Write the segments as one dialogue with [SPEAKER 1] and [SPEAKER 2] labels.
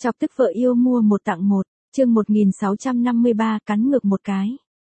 [SPEAKER 1] Chọc tức vợ yêu mua một tặng một, chương 1653 cắn ngược một cái.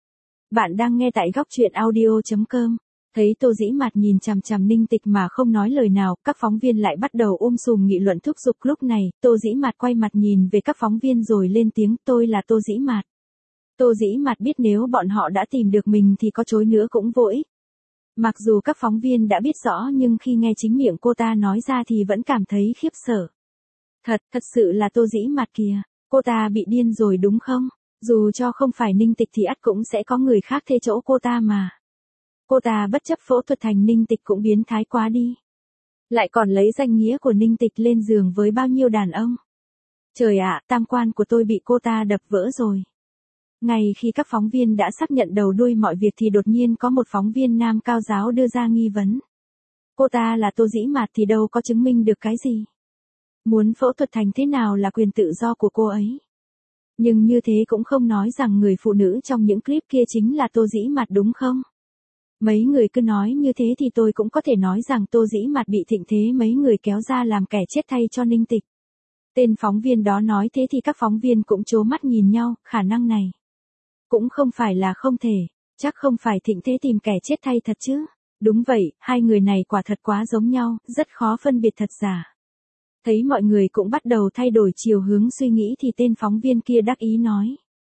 [SPEAKER 1] Bạn đang nghe tại góc truyện audio.com. Thấy Tô Dĩ Mạt nhìn chằm chằm Ninh Tịch mà không nói lời nào, các phóng viên lại bắt đầu sùm nghị luận thúc giục. Lúc này, Tô Dĩ Mạt quay mặt nhìn về các phóng viên rồi lên tiếng, tôi là Tô Dĩ Mạt. Tô Dĩ Mạt biết nếu bọn họ đã tìm được mình thì có chối nữa cũng vô ích. Mặc dù các phóng viên đã biết rõ nhưng khi nghe chính miệng cô ta nói ra thì vẫn cảm thấy khiếp sợ. Thật sự là Tô Dĩ Mạt kìa, cô ta bị điên rồi đúng không? Dù cho không phải Ninh Tịch thì ắt cũng sẽ có người khác thế chỗ cô ta mà. Cô ta bất chấp phẫu thuật thành Ninh Tịch cũng biến thái quá đi. Lại còn lấy danh nghĩa của Ninh Tịch lên giường với bao nhiêu đàn ông. Trời ạ, tam quan của tôi bị cô ta đập vỡ rồi. Ngay khi các phóng viên đã xác nhận đầu đuôi mọi việc thì đột nhiên có một phóng viên nam cao giáo đưa ra nghi vấn. Cô ta là Tô Dĩ Mạt thì đâu có chứng minh được cái gì. Muốn phẫu thuật thành thế nào là quyền tự do của cô ấy. Nhưng như thế cũng không nói rằng người phụ nữ trong những clip kia chính là Tô Dĩ Mạt đúng không? Mấy người cứ nói như thế thì tôi cũng có thể nói rằng Tô Dĩ Mạt bị thịnh thế mấy người kéo ra làm kẻ chết thay cho Ninh Tịch. Tên phóng viên đó nói thế thì các phóng viên cũng trố mắt nhìn nhau, khả năng này cũng không phải là không thể, chắc không phải thịnh thế tìm kẻ chết thay thật chứ. Đúng vậy, hai người này quả thật quá giống nhau, rất khó phân biệt thật giả. Thấy mọi người cũng bắt đầu thay đổi chiều hướng suy nghĩ thì tên phóng viên kia đắc ý nói.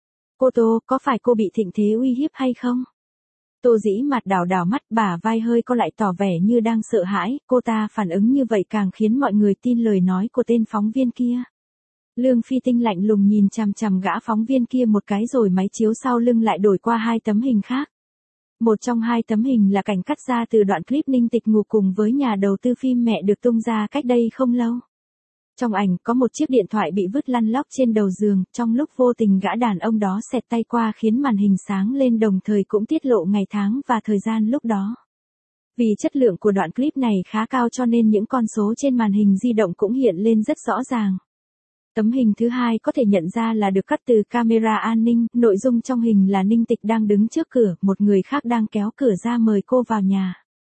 [SPEAKER 1] Cô Tô, có phải cô bị thịnh thế uy hiếp hay không? Tô Dĩ Mạt đảo mắt, bả vai hơi co lại tỏ vẻ như đang sợ hãi, cô ta phản ứng như vậy càng khiến mọi người tin lời nói của tên phóng viên kia. Lương Phi Tinh lạnh lùng nhìn chằm chằm gã phóng viên kia một cái rồi máy chiếu sau lưng lại đổi qua hai tấm hình khác. Một trong hai tấm hình là cảnh cắt ra từ đoạn clip Ninh Tịch ngủ cùng với nhà đầu tư phim mẹ được tung ra cách đây không lâu. Trong ảnh có một chiếc điện thoại bị vứt lăn lóc trên đầu giường, trong lúc vô tình gã đàn ông đó xẹt tay qua khiến màn hình sáng lên đồng thời cũng tiết lộ ngày tháng và thời gian lúc đó. Vì chất lượng của đoạn clip này khá cao cho nên những con số trên màn hình di động cũng hiện lên rất rõ ràng. Tấm hình thứ hai có thể nhận ra là được cắt từ camera an ninh, nội dung trong hình là Ninh Tịch đang đứng trước cửa, một người khác đang kéo cửa ra mời cô vào nhà.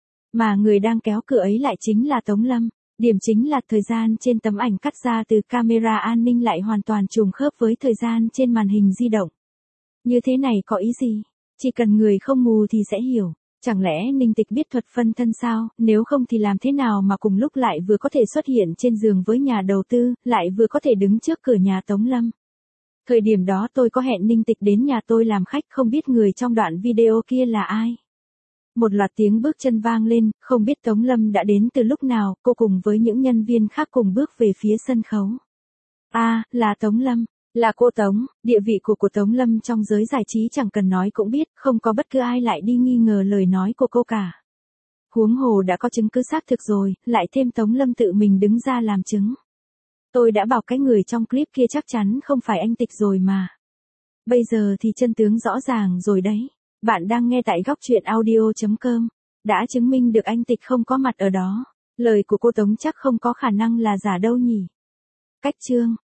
[SPEAKER 1] Mà người đang kéo cửa ấy lại chính là Tống Lâm. Điểm chính là thời gian trên tấm ảnh cắt ra từ camera an ninh lại hoàn toàn trùng khớp với thời gian trên màn hình di động. Như thế này có ý gì? Chỉ cần người không mù thì sẽ hiểu. Chẳng lẽ Ninh Tịch biết thuật phân thân sao, nếu không thì làm thế nào mà cùng lúc lại vừa có thể xuất hiện trên giường với nhà đầu tư, lại vừa có thể đứng trước cửa nhà Tống Lâm. Thời điểm đó tôi có hẹn Ninh Tịch đến nhà tôi làm khách, không biết người trong đoạn video kia là ai. Một loạt tiếng bước chân vang lên, không biết Tống Lâm đã đến từ lúc nào, cô cùng với những nhân viên khác cùng bước về phía sân khấu. Là Tống Lâm, là cô Tống, địa vị của Tống Lâm trong giới giải trí chẳng cần nói cũng biết, không có bất cứ ai lại đi nghi ngờ lời nói của cô cả. Huống hồ đã có chứng cứ xác thực rồi, lại thêm Tống Lâm tự mình đứng ra làm chứng. Tôi đã bảo cái người trong clip kia chắc chắn không phải anh Tịch rồi mà. Bây giờ thì chân tướng rõ ràng rồi đấy. Bạn đang nghe tại góc truyện audio.com. Đã chứng minh được anh Tịch không có mặt ở đó. Lời của cô Tống chắc không có khả năng là giả đâu nhỉ. Cách chương